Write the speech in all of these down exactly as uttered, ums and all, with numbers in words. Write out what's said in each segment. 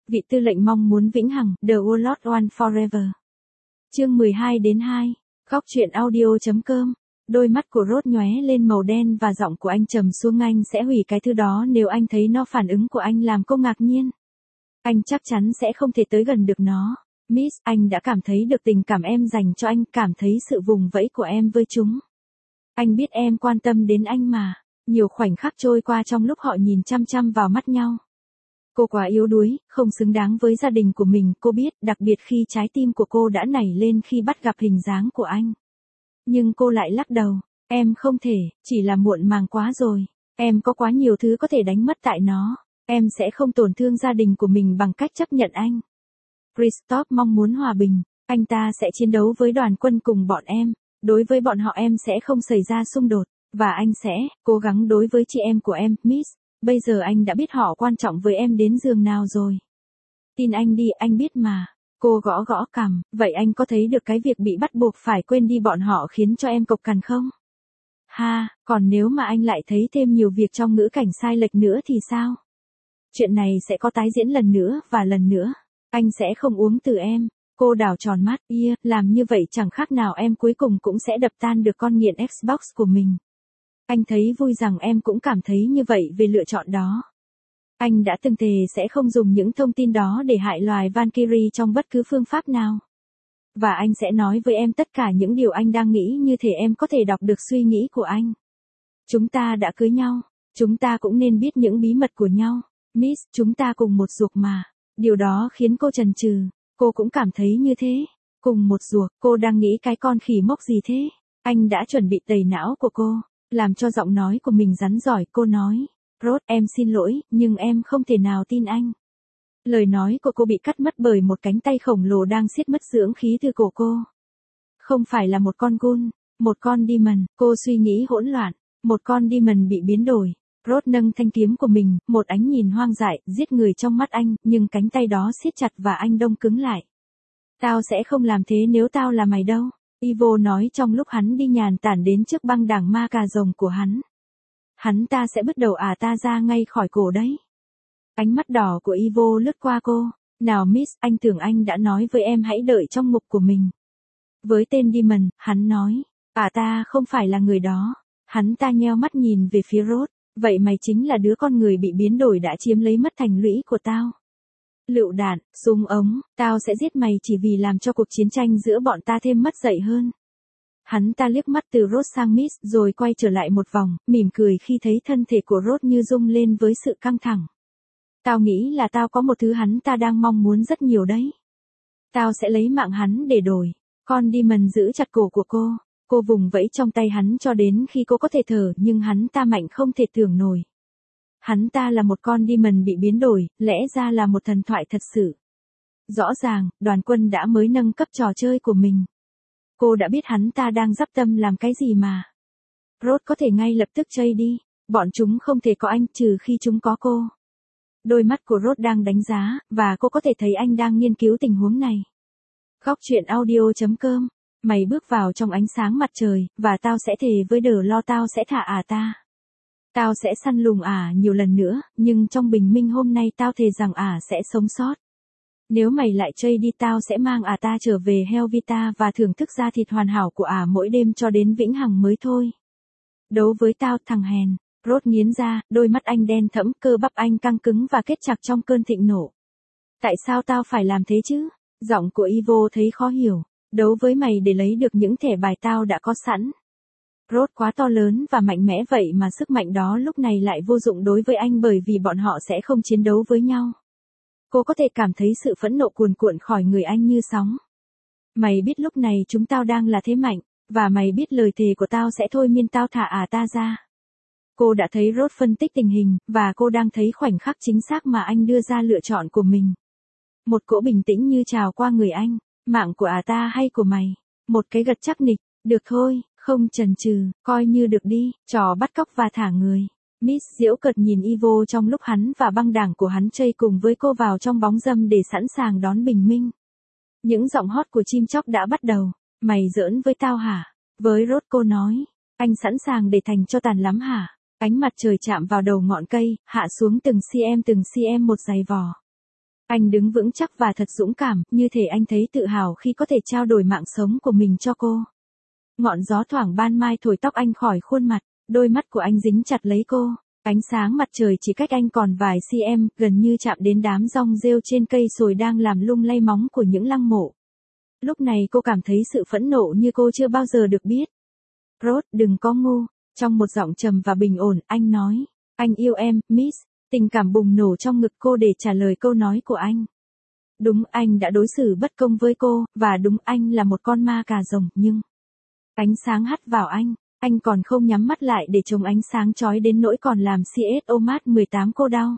Vị tư lệnh mong muốn vĩnh hằng, The Warlord One Forever. Chương mười hai đến hai. Góc truyện audio chấm com. Đôi mắt của Rốt nhóe lên màu đen và giọng của anh trầm xuống, anh sẽ hủy cái thứ đó nếu anh thấy nó. Phản ứng của anh làm cô ngạc nhiên. Anh chắc chắn sẽ không thể tới gần được nó. Miss, anh đã cảm thấy được tình cảm em dành cho anh, cảm thấy sự vùng vẫy của em với chúng. Anh biết em quan tâm đến anh mà. Nhiều khoảnh khắc trôi qua trong lúc họ nhìn chăm chăm vào mắt nhau. Cô quá yếu đuối, không xứng đáng với gia đình của mình, cô biết, đặc biệt khi trái tim của cô đã nảy lên khi bắt gặp hình dáng của anh. Nhưng cô lại lắc đầu, em không thể, chỉ là muộn màng quá rồi. Em có quá nhiều thứ có thể đánh mất tại nó. Em sẽ không tổn thương gia đình của mình bằng cách chấp nhận anh. Kristoff mong muốn hòa bình, anh ta sẽ chiến đấu với đoàn quân cùng bọn em. Đối với bọn họ em sẽ không xảy ra xung đột, và anh sẽ cố gắng đối với chị em của em, Miss. Bây giờ anh đã biết họ quan trọng với em đến giường nào rồi. Tin anh đi, anh biết mà. Cô gõ gõ cằm, vậy anh có thấy được cái việc bị bắt buộc phải quên đi bọn họ khiến cho em cộc cằn không? Ha, còn nếu mà anh lại thấy thêm nhiều việc trong ngữ cảnh sai lệch nữa thì sao? Chuyện này sẽ có tái diễn lần nữa và lần nữa. Anh sẽ không uống từ em. Cô đảo tròn mắt, yeah, làm như vậy chẳng khác nào em cuối cùng cũng sẽ đập tan được con nghiện Xbox của mình. Anh thấy vui rằng em cũng cảm thấy như vậy về lựa chọn đó. Anh đã từng thề sẽ không dùng những thông tin đó để hại loài Valkyrie trong bất cứ phương pháp nào. Và anh sẽ nói với em tất cả những điều anh đang nghĩ, như thể em có thể đọc được suy nghĩ của anh. Chúng ta đã cưới nhau. Chúng ta cũng nên biết những bí mật của nhau. Miss, chúng ta cùng một ruột mà. Điều đó khiến cô chần chừ. Cô cũng cảm thấy như thế. Cùng một ruột, cô đang nghĩ cái con khỉ mốc gì thế? Anh đã chuẩn bị tẩy não của cô. Làm cho giọng nói của mình rắn giỏi, cô nói. Rốt, em xin lỗi, nhưng em không thể nào tin anh. Lời nói của cô bị cắt mất bởi một cánh tay khổng lồ đang siết mất dưỡng khí từ cổ cô. Không phải là một con gun, một con demon, cô suy nghĩ hỗn loạn. Một con demon bị biến đổi. Rốt nâng thanh kiếm của mình, một ánh nhìn hoang dại, giết người trong mắt anh, nhưng cánh tay đó siết chặt và anh đông cứng lại. Tao sẽ không làm thế nếu tao là mày đâu. Ivo nói trong lúc hắn đi nhàn tản đến trước băng đảng ma cà rồng của hắn. Hắn ta sẽ bứt đầu à ta ra ngay khỏi cổ đấy. Ánh mắt đỏ của Ivo lướt qua cô. Nào Miss, anh tưởng anh đã nói với em hãy đợi trong ngục của mình. Với tên Demon, hắn nói. À ta không phải là người đó. Hắn ta nheo mắt nhìn về phía Rốt. Vậy mày chính là đứa con người bị biến đổi đã chiếm lấy mất thành lũy của tao. Lựu đạn, súng ống, tao sẽ giết mày chỉ vì làm cho cuộc chiến tranh giữa bọn ta thêm mất dạy hơn. Hắn ta liếc mắt từ Rốt sang Miss rồi quay trở lại một vòng, mỉm cười khi thấy thân thể của Rốt như rung lên với sự căng thẳng. Tao nghĩ là tao có một thứ hắn ta đang mong muốn rất nhiều đấy. Tao sẽ lấy mạng hắn để đổi. Con Demon giữ chặt cổ của cô. Cô vùng vẫy trong tay hắn cho đến khi cô có thể thở, nhưng hắn ta mạnh không thể tưởng nổi. Hắn ta là một con demon bị biến đổi, lẽ ra là một thần thoại thật sự. Rõ ràng, đoàn quân đã mới nâng cấp trò chơi của mình. Cô đã biết hắn ta đang dắp tâm làm cái gì mà. Rốt có thể ngay lập tức chây đi. Bọn chúng không thể có anh trừ khi chúng có cô. Đôi mắt của Rốt đang đánh giá, và cô có thể thấy anh đang nghiên cứu tình huống này. Góc truyện audio chấm com. Mày bước vào trong ánh sáng mặt trời, và tao sẽ thề với đờ lo tao sẽ thả ả ta. Tao sẽ săn lùng ả nhiều lần nữa, nhưng trong bình minh hôm nay tao thề rằng ả sẽ sống sót. Nếu mày lại chây đi tao sẽ mang ả ta trở về Helvita và thưởng thức da thịt hoàn hảo của ả mỗi đêm cho đến vĩnh hằng mới thôi. Đấu với tao thằng hèn. Rốt nghiến ra, đôi mắt anh đen thẫm, cơ bắp anh căng cứng và kết chặt trong cơn thịnh nộ. Tại sao tao phải làm thế chứ? Giọng của Ivo thấy khó hiểu. Đấu với mày để lấy được những thẻ bài tao đã có sẵn. Rốt quá to lớn và mạnh mẽ vậy mà sức mạnh đó lúc này lại vô dụng đối với anh bởi vì bọn họ sẽ không chiến đấu với nhau. Cô có thể cảm thấy sự phẫn nộ cuồn cuộn khỏi người anh như sóng. Mày biết lúc này chúng tao đang là thế mạnh, và mày biết lời thề của tao sẽ thôi miên tao thả à ta ra. Cô đã thấy Rốt phân tích tình hình, và cô đang thấy khoảnh khắc chính xác mà anh đưa ra lựa chọn của mình. Một cỗ bình tĩnh như trào qua người anh. Mạng của à ta hay của mày? Một cái gật chắc nịch. Được thôi, không chần chừ, coi như được đi, trò bắt cóc và thả người. Miss giễu cợt nhìn Ivo trong lúc hắn và băng đảng của hắn chơi cùng với cô vào trong bóng râm để sẵn sàng đón bình minh. Những giọng hót của chim chóc đã bắt đầu. Mày giỡn với tao hả? Với Rốt cô nói. Anh sẵn sàng để thành cho tàn lắm hả? Ánh mặt trời chạm vào đầu ngọn cây, hạ xuống từng cm từng cm một giày vò. Anh đứng vững chắc và thật dũng cảm, như thể anh thấy tự hào khi có thể trao đổi mạng sống của mình cho cô. Ngọn gió thoảng ban mai thổi tóc anh khỏi khuôn mặt, đôi mắt của anh dính chặt lấy cô. Ánh sáng mặt trời chỉ cách anh còn vài cm, gần như chạm đến đám rong rêu trên cây sồi đang làm lung lay móng của những lăng mộ. Lúc này cô cảm thấy sự phẫn nộ như cô chưa bao giờ được biết. Rose, đừng có ngu. Trong một giọng trầm và bình ổn, anh nói. Anh yêu em, Miss. Tình cảm bùng nổ trong ngực cô để trả lời câu nói của anh. Đúng, anh đã đối xử bất công với cô, và đúng, anh là một con ma cà rồng, nhưng... Ánh sáng hắt vào anh, anh còn không nhắm mắt lại để chống ánh sáng chói đến nỗi còn làm xê ét ô mát mười tám cô đau.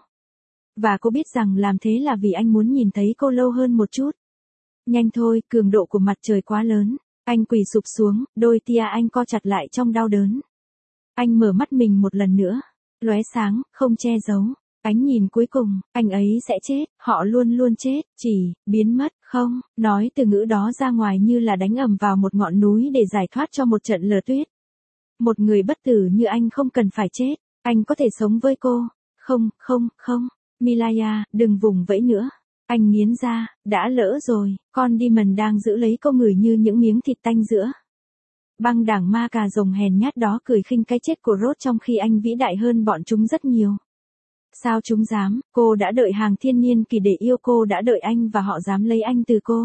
Và cô biết rằng làm thế là vì anh muốn nhìn thấy cô lâu hơn một chút. Nhanh thôi, cường độ của mặt trời quá lớn. Anh quỳ sụp xuống, đôi tia anh co chặt lại trong đau đớn. Anh mở mắt mình một lần nữa, lóe sáng, không che giấu. Ánh nhìn cuối cùng, anh ấy sẽ chết, họ luôn luôn chết, chỉ, biến mất, không, nói từ ngữ đó ra ngoài như là đánh ầm vào một ngọn núi để giải thoát cho một trận lở tuyết. Một người bất tử như anh không cần phải chết, anh có thể sống với cô. Không, không, không, Milaya, đừng vùng vẫy nữa. Anh nghiến ra, đã lỡ rồi, con Demon đang giữ lấy cô ngửi như những miếng thịt tanh giữa. Băng đảng ma cà rồng hèn nhát đó cười khinh cái chết của Rose trong khi anh vĩ đại hơn bọn chúng rất nhiều. Sao chúng dám, cô đã đợi hàng thiên niên kỳ để yêu cô đã đợi anh và họ dám lấy anh từ cô.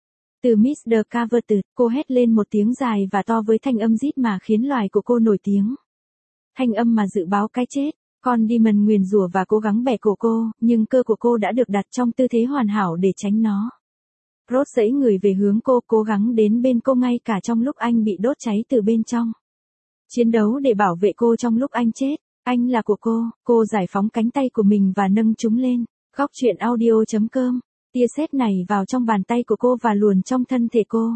Từ mít đờ Coverted, cô hét lên một tiếng dài và to với thanh âm rít mà khiến loài của cô nổi tiếng. Thanh âm mà dự báo cái chết, con Demon nguyền rủa và cố gắng bẻ cổ cô, nhưng cơ của cô đã được đặt trong tư thế hoàn hảo để tránh nó. Rose giãy người về hướng cô, cố gắng đến bên cô ngay cả trong lúc anh bị đốt cháy từ bên trong. Chiến đấu để bảo vệ cô trong lúc anh chết. Anh là của cô, cô giải phóng cánh tay của mình và nâng chúng lên. Góc truyện audio chấm com. Tia sét này vào trong bàn tay của cô và luồn trong thân thể cô.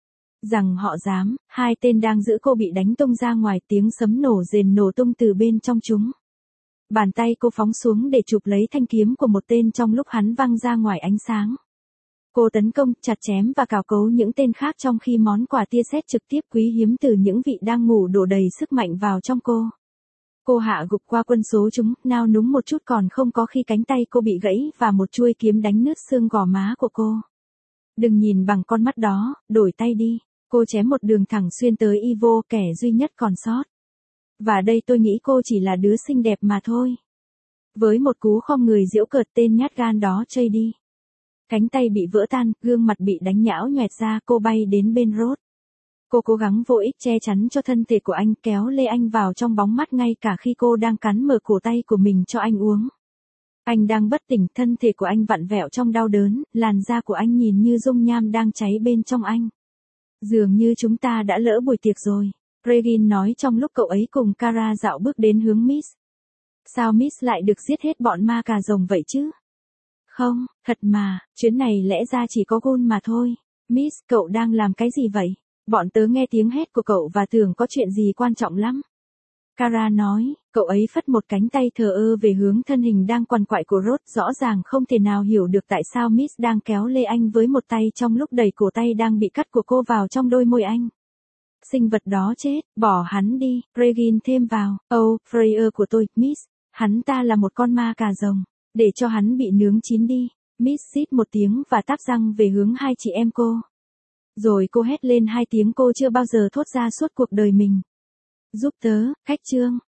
Rằng họ dám, hai tên đang giữ cô bị đánh tung ra ngoài, tiếng sấm nổ rền nổ tung từ bên trong chúng. Bàn tay cô phóng xuống để chụp lấy thanh kiếm của một tên trong lúc hắn văng ra ngoài ánh sáng. Cô tấn công, chặt chém và cào cấu những tên khác trong khi món quà tia sét trực tiếp quý hiếm từ những vị đang ngủ đổ đầy sức mạnh vào trong cô. Cô hạ gục qua quân số chúng, nao núng một chút còn không có khi cánh tay cô bị gãy và một chuôi kiếm đánh nứt xương gò má của cô. Đừng nhìn bằng con mắt đó, đổi tay đi. Cô chém một đường thẳng xuyên tới Ivo, kẻ duy nhất còn sót. Và đây tôi nghĩ cô chỉ là đứa xinh đẹp mà thôi. Với một cú khom người giễu cợt, tên nhát gan đó chây đi. Cánh tay bị vỡ tan, gương mặt bị đánh nhão nhoẹt ra, cô bay đến bên Rose. Cô cố gắng vô ích che chắn cho thân thể của anh, kéo lê anh vào trong bóng mắt ngay cả khi cô đang cắn mở cổ tay của mình cho anh uống. Anh đang bất tỉnh, thân thể của anh vặn vẹo trong đau đớn, làn da của anh nhìn như dung nham đang cháy bên trong anh. Dường như chúng ta đã lỡ buổi tiệc rồi, Regine nói trong lúc cậu ấy cùng Kara dạo bước đến hướng Miss. Sao Miss lại được giết hết bọn ma cà rồng vậy chứ? Không, thật mà, chuyến này lẽ ra chỉ có Gun mà thôi. Miss, cậu đang làm cái gì vậy? Bọn tớ nghe tiếng hét của cậu và tưởng có chuyện gì quan trọng lắm. Kara nói, cậu ấy phất một cánh tay thờ ơ về hướng thân hình đang quằn quại của Rose, rõ ràng không thể nào hiểu được tại sao Miss đang kéo lê anh với một tay trong lúc đẩy cổ tay đang bị cắt của cô vào trong đôi môi anh. Sinh vật đó chết, bỏ hắn đi, Regine thêm vào, oh, Freya của tôi, Miss, hắn ta là một con ma cà rồng, để cho hắn bị nướng chín đi. Miss xít một tiếng và táp răng về hướng hai chị em cô. Rồi cô hét lên hai tiếng cô chưa bao giờ thốt ra suốt cuộc đời mình. Giúp tớ, khách trương,